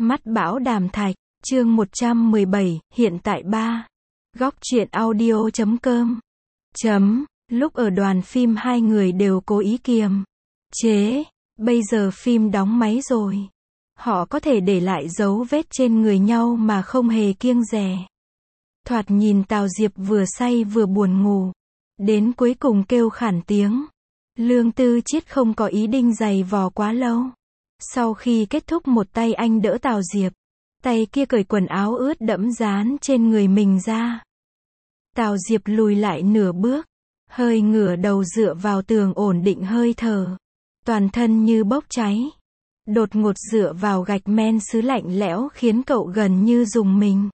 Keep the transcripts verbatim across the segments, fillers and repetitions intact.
Mắt bão đàm thạch, chương một trăm mười bảy, hiện tại ba. Góc truyện audio chấm com. Chấm, lúc ở đoàn phim hai người đều cố ý kiềm chế, bây giờ phim đóng máy rồi. Họ có thể để lại dấu vết trên người nhau mà không hề kiêng dè. Thoạt nhìn Tào Diệp vừa say vừa buồn ngủ. Đến cuối cùng kêu khản tiếng. Lương Tư Chiết không có ý định giày vò quá lâu. Sau khi kết thúc một tay anh đỡ Tào Diệp. Tay kia cởi quần áo ướt đẫm dán trên người mình ra. Tào Diệp lùi lại nửa bước. Hơi ngửa đầu dựa vào tường ổn định hơi thở. Toàn thân như bốc cháy. Đột ngột dựa vào gạch men sứ lạnh lẽo khiến cậu gần như rùng mình.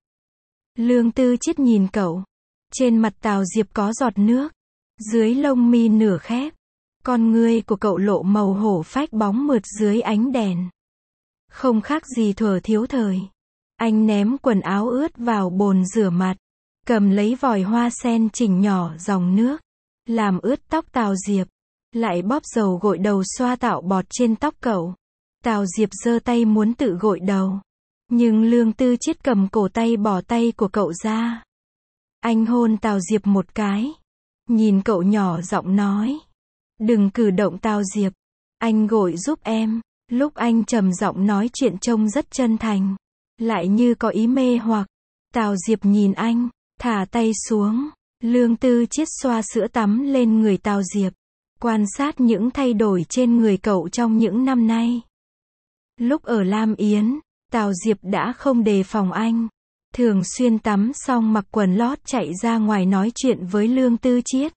Lương Tư Chiết nhìn cậu. Trên mặt Tào Diệp có giọt nước. Dưới lông mi nửa khép. Con ngươi của cậu lộ màu hổ phách bóng mượt dưới ánh đèn. Không khác gì thuở thiếu thời. Anh ném quần áo ướt vào bồn rửa mặt. Cầm lấy vòi hoa sen chỉnh nhỏ dòng nước. Làm ướt tóc Tào Diệp. Lại bóp dầu gội đầu xoa tạo bọt trên tóc cậu. Tào Diệp giơ tay muốn tự gội đầu. Nhưng Lương Tư Chiết cầm cổ tay bỏ tay của cậu ra. Anh hôn Tào Diệp một cái. Nhìn cậu nhỏ giọng nói. Đừng cử động Tào Diệp. Anh gội giúp em. Lúc anh trầm giọng nói chuyện trông rất chân thành. Lại như có ý mê hoặc. Tào Diệp nhìn anh. Thả tay xuống. Lương Tư Chiết xoa sữa tắm lên người Tào Diệp. Quan sát những thay đổi trên người cậu trong những năm nay. Lúc ở Lam Yến, Tào Diệp đã không đề phòng anh. Thường xuyên tắm xong mặc quần lót chạy ra ngoài nói chuyện với Lương Tư Chiết.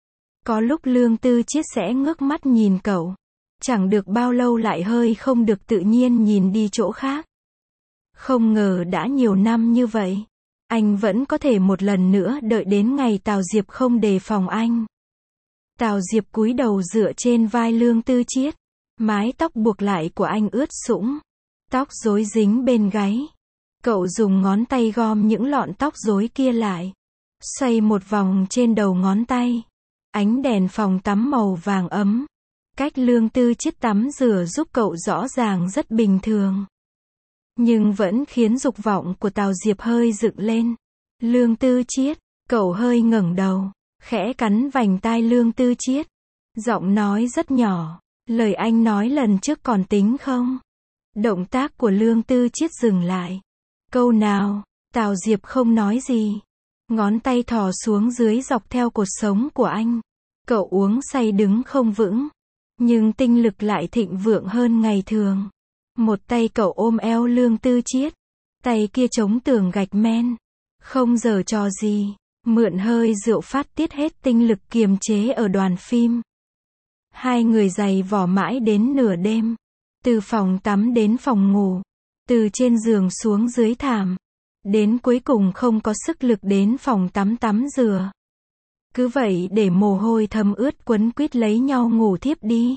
Có lúc Lương Tư Chiết sẽ ngước mắt nhìn cậu. Chẳng được bao lâu lại hơi không được tự nhiên nhìn đi chỗ khác. Không ngờ đã nhiều năm như vậy. Anh vẫn có thể một lần nữa đợi đến ngày Tào Diệp không đề phòng anh. Tào Diệp cúi đầu dựa trên vai Lương Tư Chiết. Mái tóc buộc lại của anh ướt sũng. Tóc rối dính bên gáy. Cậu dùng ngón tay gom những lọn tóc rối kia lại. Xoay một vòng trên đầu ngón tay. Ánh đèn phòng tắm màu vàng ấm. Cách Lương Tư Chiết tắm rửa giúp cậu rõ ràng rất bình thường. Nhưng vẫn khiến dục vọng của Tào Diệp hơi dựng lên. Lương Tư Chiết, cậu hơi ngẩng đầu. Khẽ cắn vành tai Lương Tư Chiết. Giọng nói rất nhỏ. Lời anh nói lần trước còn tính không? Động tác của Lương Tư Chiết dừng lại. Câu nào? Tào Diệp không nói gì. Ngón tay thò xuống dưới dọc theo cột sống của anh. Cậu uống say đứng không vững. Nhưng tinh lực lại thịnh vượng hơn ngày thường. Một tay cậu ôm eo Lương Tư Chiết. Tay kia chống tường gạch men. Không giở trò gì. Mượn hơi rượu phát tiết hết tinh lực kiềm chế ở đoàn phim. Hai người giày vò mãi đến nửa đêm. Từ phòng tắm đến phòng ngủ. Từ trên giường xuống dưới thảm. Đến cuối cùng không có sức lực đến phòng tắm tắm rửa. Cứ vậy để mồ hôi thấm ướt quấn quýt lấy nhau ngủ thiếp đi.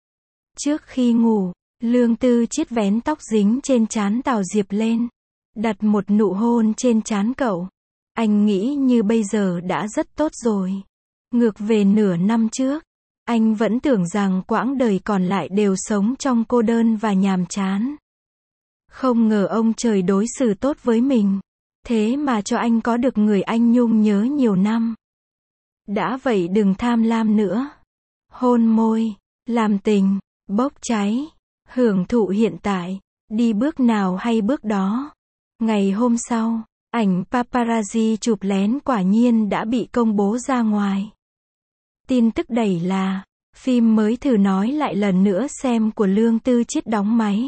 Trước khi ngủ, Lương Tư Chiết vén tóc dính trên trán Tào Diệp lên. Đặt một nụ hôn trên trán cậu. Anh nghĩ như bây giờ đã rất tốt rồi. Ngược về nửa năm trước. Anh vẫn tưởng rằng quãng đời còn lại đều sống trong cô đơn và nhàm chán. Không ngờ ông trời đối xử tốt với mình. Thế mà cho anh có được người anh nhung nhớ nhiều năm. Đã vậy đừng tham lam nữa. Hôn môi, làm tình, bốc cháy, hưởng thụ hiện tại, đi bước nào hay bước đó. Ngày hôm sau, ảnh paparazzi chụp lén quả nhiên đã bị công bố ra ngoài. Tin tức đẩy là, phim mới thử nói lại lần nữa xem của Lương Tư Chiết đóng máy.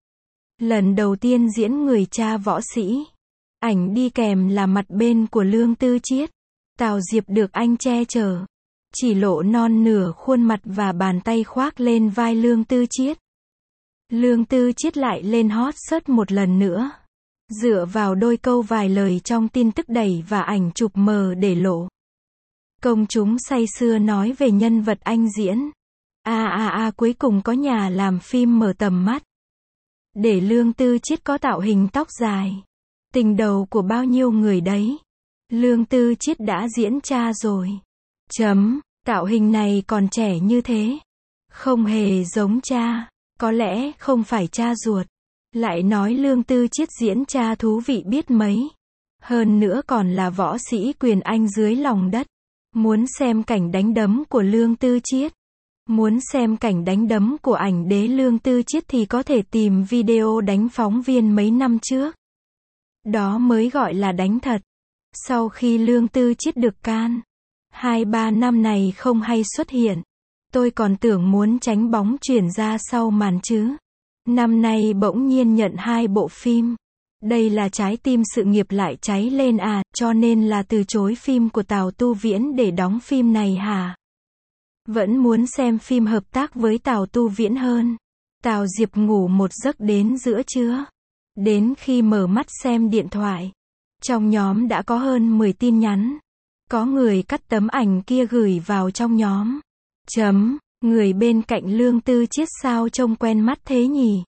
Lần đầu tiên diễn người cha võ sĩ. Ảnh đi kèm là mặt bên của Lương Tư Chiết. Tào Diệp được anh che chở. Chỉ lộ non nửa khuôn mặt và bàn tay khoác lên vai Lương Tư Chiết. Lương Tư Chiết lại lên hot search một lần nữa. Dựa vào đôi câu vài lời trong tin tức đẩy và ảnh chụp mờ để lộ. Công chúng say sưa nói về nhân vật anh diễn. A a a cuối cùng có nhà làm phim mở tầm mắt. Để Lương Tư Chiết có tạo hình tóc dài. Tình đầu của bao nhiêu người đấy. Lương Tư Chiết đã diễn cha rồi. Chấm, tạo hình này còn trẻ như thế. Không hề giống cha. Có lẽ không phải cha ruột. Lại nói Lương Tư Chiết diễn cha thú vị biết mấy. Hơn nữa còn là võ sĩ quyền Anh dưới lòng đất. Muốn xem cảnh đánh đấm của Lương Tư Chiết, muốn xem cảnh đánh đấm của ảnh đế Lương Tư Chiết thì có thể tìm video đánh phóng viên mấy năm trước. Đó mới gọi là đánh thật. Sau khi Lương Tư Chiết được can, hai ba năm này không hay xuất hiện. Tôi còn tưởng muốn tránh bóng chuyển ra sau màn chứ. Năm nay bỗng nhiên nhận hai bộ phim. Đây là trái tim sự nghiệp lại cháy lên à, cho nên là từ chối phim của Tào Tu Viễn để đóng phim này hả? Vẫn muốn xem phim hợp tác với Tào Tu Viễn hơn. Tào Diệp ngủ một giấc đến giữa trưa. Đến khi mở mắt xem điện thoại, trong nhóm đã có hơn mười tin nhắn. Có người cắt tấm ảnh kia gửi vào trong nhóm. Chấm, người bên cạnh Lương Tư Chiết sao trông quen mắt thế nhỉ?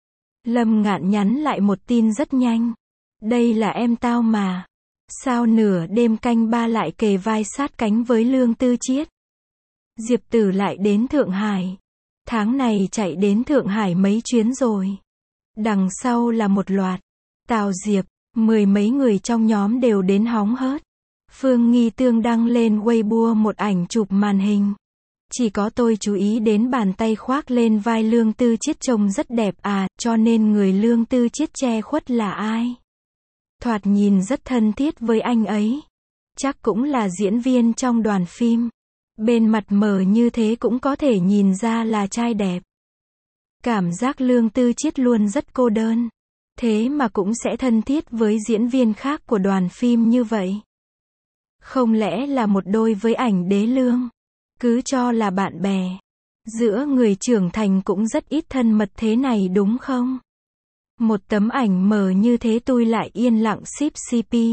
Lâm Ngạn nhắn lại một tin rất nhanh. Đây là em tao mà. Sao nửa đêm canh ba lại kề vai sát cánh với Lương Tư Chiết? Diệp Tử lại đến Thượng Hải. Tháng này chạy đến Thượng Hải mấy chuyến rồi. Đằng sau là một loạt. Tào Diệp, mười mấy người trong nhóm đều đến hóng hớt. Phương Nghi Tương đăng lên Weibo một ảnh chụp màn hình. Chỉ có tôi chú ý đến bàn tay khoác lên vai Lương Tư Chiết trông rất đẹp à, cho nên người Lương Tư Chiết che khuất là ai? Thoạt nhìn rất thân thiết với anh ấy. Chắc cũng là diễn viên trong đoàn phim. Bên mặt mờ như thế cũng có thể nhìn ra là trai đẹp. Cảm giác Lương Tư Chiết luôn rất cô đơn. Thế mà cũng sẽ thân thiết với diễn viên khác của đoàn phim như vậy. Không lẽ là một đôi với ảnh đế Lương? Cứ cho là bạn bè. Giữa người trưởng thành cũng rất ít thân mật thế này đúng không? Một tấm ảnh mờ như thế tôi lại yên lặng ship xê pê.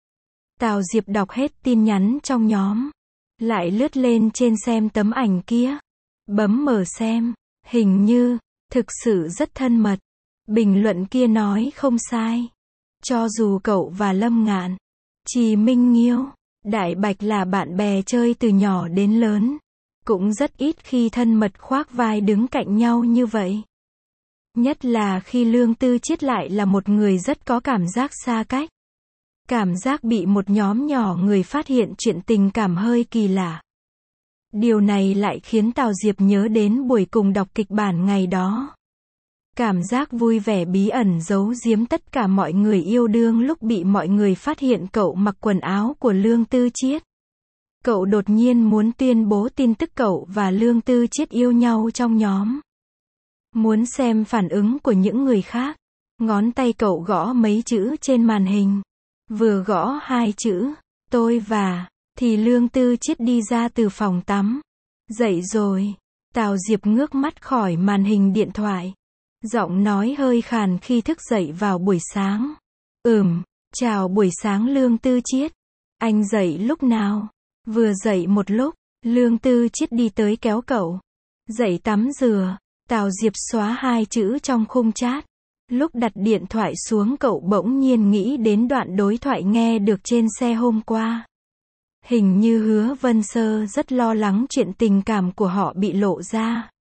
Tào Diệp đọc hết tin nhắn trong nhóm. Lại lướt lên trên xem tấm ảnh kia. Bấm mở xem. Hình như, thực sự rất thân mật. Bình luận kia nói không sai. Cho dù cậu và Lâm Ngạn, Trì Minh Nghiêu, Đại Bạch là bạn bè chơi từ nhỏ đến lớn, cũng rất ít khi thân mật khoác vai đứng cạnh nhau như vậy. Nhất là khi Lương Tư Chiết lại là một người rất có cảm giác xa cách. Cảm giác bị một nhóm nhỏ người phát hiện chuyện tình cảm hơi kỳ lạ. Điều này lại khiến Tào Diệp nhớ đến buổi cùng đọc kịch bản ngày đó. Cảm giác vui vẻ bí ẩn giấu giếm tất cả mọi người yêu đương lúc bị mọi người phát hiện cậu mặc quần áo của Lương Tư Chiết. Cậu đột nhiên muốn tuyên bố tin tức cậu và Lương Tư Chiết yêu nhau trong nhóm. Muốn xem phản ứng của những người khác. Ngón tay cậu gõ mấy chữ trên màn hình. Vừa gõ hai chữ, tôi và, thì Lương Tư Chiết đi ra từ phòng tắm. Dậy rồi. Tào Diệp ngước mắt khỏi màn hình điện thoại. Giọng nói hơi khàn khi thức dậy vào buổi sáng. Ừm, chào buổi sáng Lương Tư Chiết. Anh dậy lúc nào? Vừa dậy một lúc, Lương Tư Chiết đi tới kéo cậu. Dậy tắm rửa. Tào Diệp xóa hai chữ trong khung chat. Lúc đặt điện thoại xuống cậu bỗng nhiên nghĩ đến đoạn đối thoại nghe được trên xe hôm qua. Hình như Hứa Vân Sơ rất lo lắng chuyện tình cảm của họ bị lộ ra.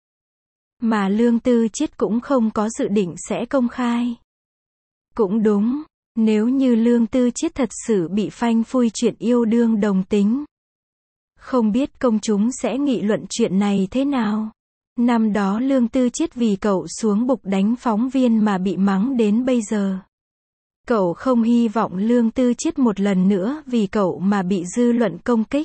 Mà Lương Tư Chiết cũng không có dự định sẽ công khai. Cũng đúng, nếu như Lương Tư Chiết thật sự bị phanh phui chuyện yêu đương đồng tính. Không biết công chúng sẽ nghị luận chuyện này thế nào. Năm đó Lương Tư Chiết vì cậu xuống bục đánh phóng viên mà bị mắng đến bây giờ. Cậu không hy vọng Lương Tư Chiết một lần nữa vì cậu mà bị dư luận công kích.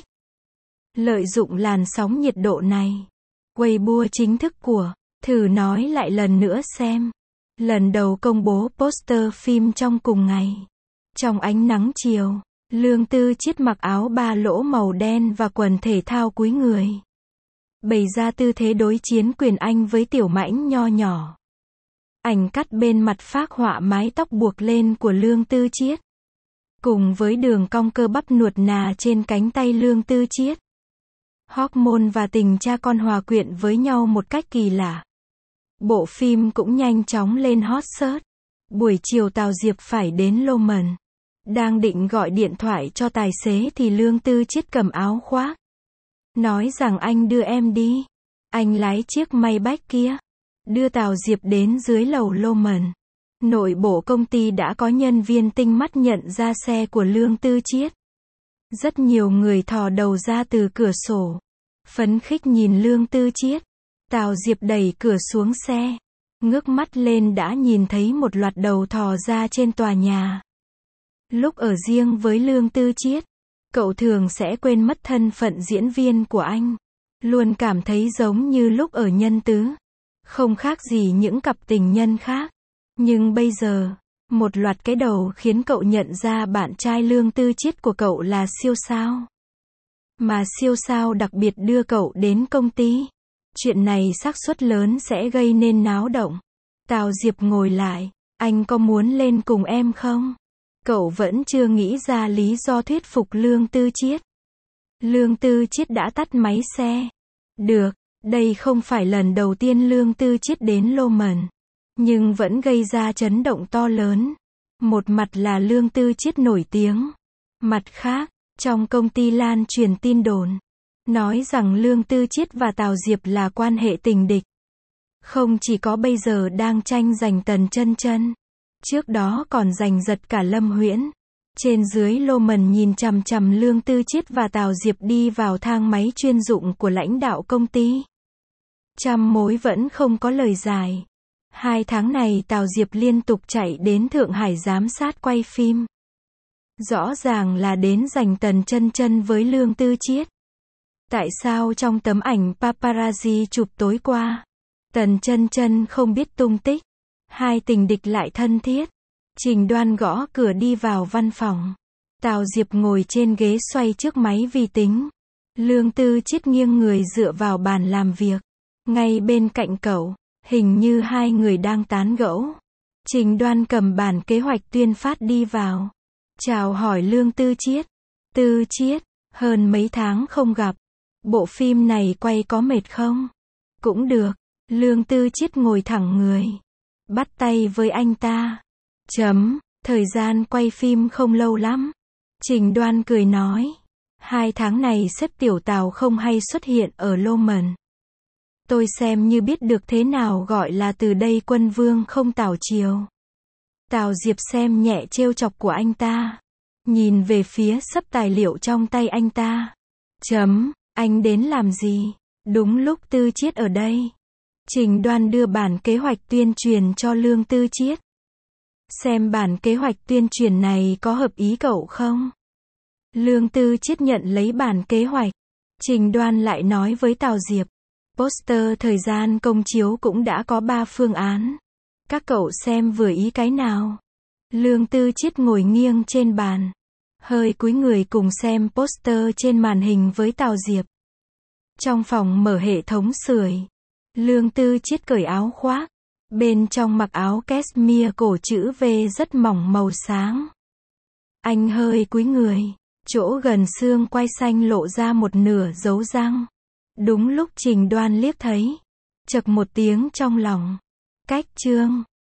Lợi dụng làn sóng nhiệt độ này. Weibo chính thức của Thử nói lại lần nữa xem. Lần đầu công bố poster phim trong cùng ngày. Trong ánh nắng chiều, Lương Tư Chiết mặc áo ba lỗ màu đen và quần thể thao cúi người. Bày ra tư thế đối chiến quyền Anh với tiểu mãnh nho nhỏ. Ảnh cắt bên mặt phác họa mái tóc buộc lên của Lương Tư Chiết. Cùng với đường cong cơ bắp nuột nà trên cánh tay Lương Tư Chiết. Hormone và tình cha con hòa quyện với nhau một cách kỳ lạ. Bộ phim cũng nhanh chóng lên hot search. Buổi chiều Tào Diệp phải đến Loman. Đang định gọi điện thoại cho tài xế thì Lương Tư Chiết cầm áo khoác. Nói rằng anh đưa em đi. Anh lái chiếc Maybach kia. Đưa Tào Diệp đến dưới lầu Loman. Nội bộ công ty đã có nhân viên tinh mắt nhận ra xe của Lương Tư Chiết. Rất nhiều người thò đầu ra từ cửa sổ, phấn khích nhìn Lương Tư Chiết. Tào Diệp đẩy cửa xuống xe, ngước mắt lên đã nhìn thấy một loạt đầu thò ra trên tòa nhà. Lúc ở riêng với Lương Tư Chiết, cậu thường sẽ quên mất thân phận diễn viên của anh. Luôn cảm thấy giống như lúc ở Nhân Tứ. Không khác gì những cặp tình nhân khác. Nhưng bây giờ, một loạt cái đầu khiến cậu nhận ra bạn trai Lương Tư Chiết của cậu là siêu sao. Mà siêu sao đặc biệt đưa cậu đến công ty. Chuyện này xác suất lớn sẽ gây nên náo động. Tào Diệp ngồi lại, anh có muốn lên cùng em không? Cậu vẫn chưa nghĩ ra lý do thuyết phục Lương Tư Chiết. Lương Tư Chiết đã tắt máy xe. Được, đây không phải lần đầu tiên Lương Tư Chiết đến Lomond, nhưng vẫn gây ra chấn động to lớn. Một mặt là Lương Tư Chiết nổi tiếng. Mặt khác, trong công ty lan truyền tin đồn, nói rằng Lương Tư Chiết và Tào Diệp là quan hệ tình địch. Không chỉ có bây giờ đang tranh giành Tần Chân Chân, trước đó còn giành giật cả Lâm Huyễn. Trên dưới Lomond nhìn chằm chằm Lương Tư Chiết và Tào Diệp đi vào thang máy chuyên dụng của lãnh đạo công ty. Trăm mối vẫn không có lời giải. Hai tháng này Tào Diệp liên tục chạy đến Thượng Hải giám sát quay phim. Rõ ràng là đến giành Tần Chân Chân với Lương Tư Chiết. Tại sao trong tấm ảnh paparazzi chụp tối qua, Tần Chân Chân không biết tung tích? Hai tình địch lại thân thiết. Trình Đoan gõ cửa đi vào văn phòng. Tào Diệp ngồi trên ghế xoay trước máy vi tính. Lương Tư Chiết nghiêng người dựa vào bàn làm việc. Ngay bên cạnh cậu, hình như hai người đang tán gẫu. Trình Đoan cầm bản kế hoạch tuyên phát đi vào. Chào hỏi Lương Tư Chiết. Tư Chiết, hơn mấy tháng không gặp. Bộ phim này quay có mệt không? Cũng được. Lương Tư Chiết ngồi thẳng người. Bắt tay với anh ta. Chấm, thời gian quay phim không lâu lắm. Trình Đoan cười nói. Hai tháng này sếp Tiểu Tào không hay xuất hiện ở Lomond. Tôi xem như biết được thế nào gọi là từ đây quân vương không tảo triều. Tào Diệp xem nhẹ trêu chọc của anh ta. Nhìn về phía xấp tài liệu trong tay anh ta. Chấm, anh đến làm gì? Đúng lúc Tư Chiết ở đây. Trình Đoan đưa bản kế hoạch tuyên truyền cho Lương Tư Chiết. Xem bản kế hoạch tuyên truyền này có hợp ý cậu không? Lương Tư Chiết nhận lấy bản kế hoạch. Trình Đoan lại nói với Tào Diệp. Poster thời gian công chiếu cũng đã có ba phương án. Các cậu xem vừa ý cái nào? Lương Tư Chiết ngồi nghiêng trên bàn. Hơi cúi người cùng xem poster trên màn hình với Tào Diệp. Trong phòng mở hệ thống sưởi. Lương Tư Chiết cởi áo khoác. Bên trong mặc áo cashmere cổ chữ V rất mỏng màu sáng. Anh hơi cúi người. Chỗ gần xương quai xanh lộ ra một nửa dấu răng. Đúng lúc Trình Đoan liếc thấy. Chậc một tiếng trong lòng. Cách chương.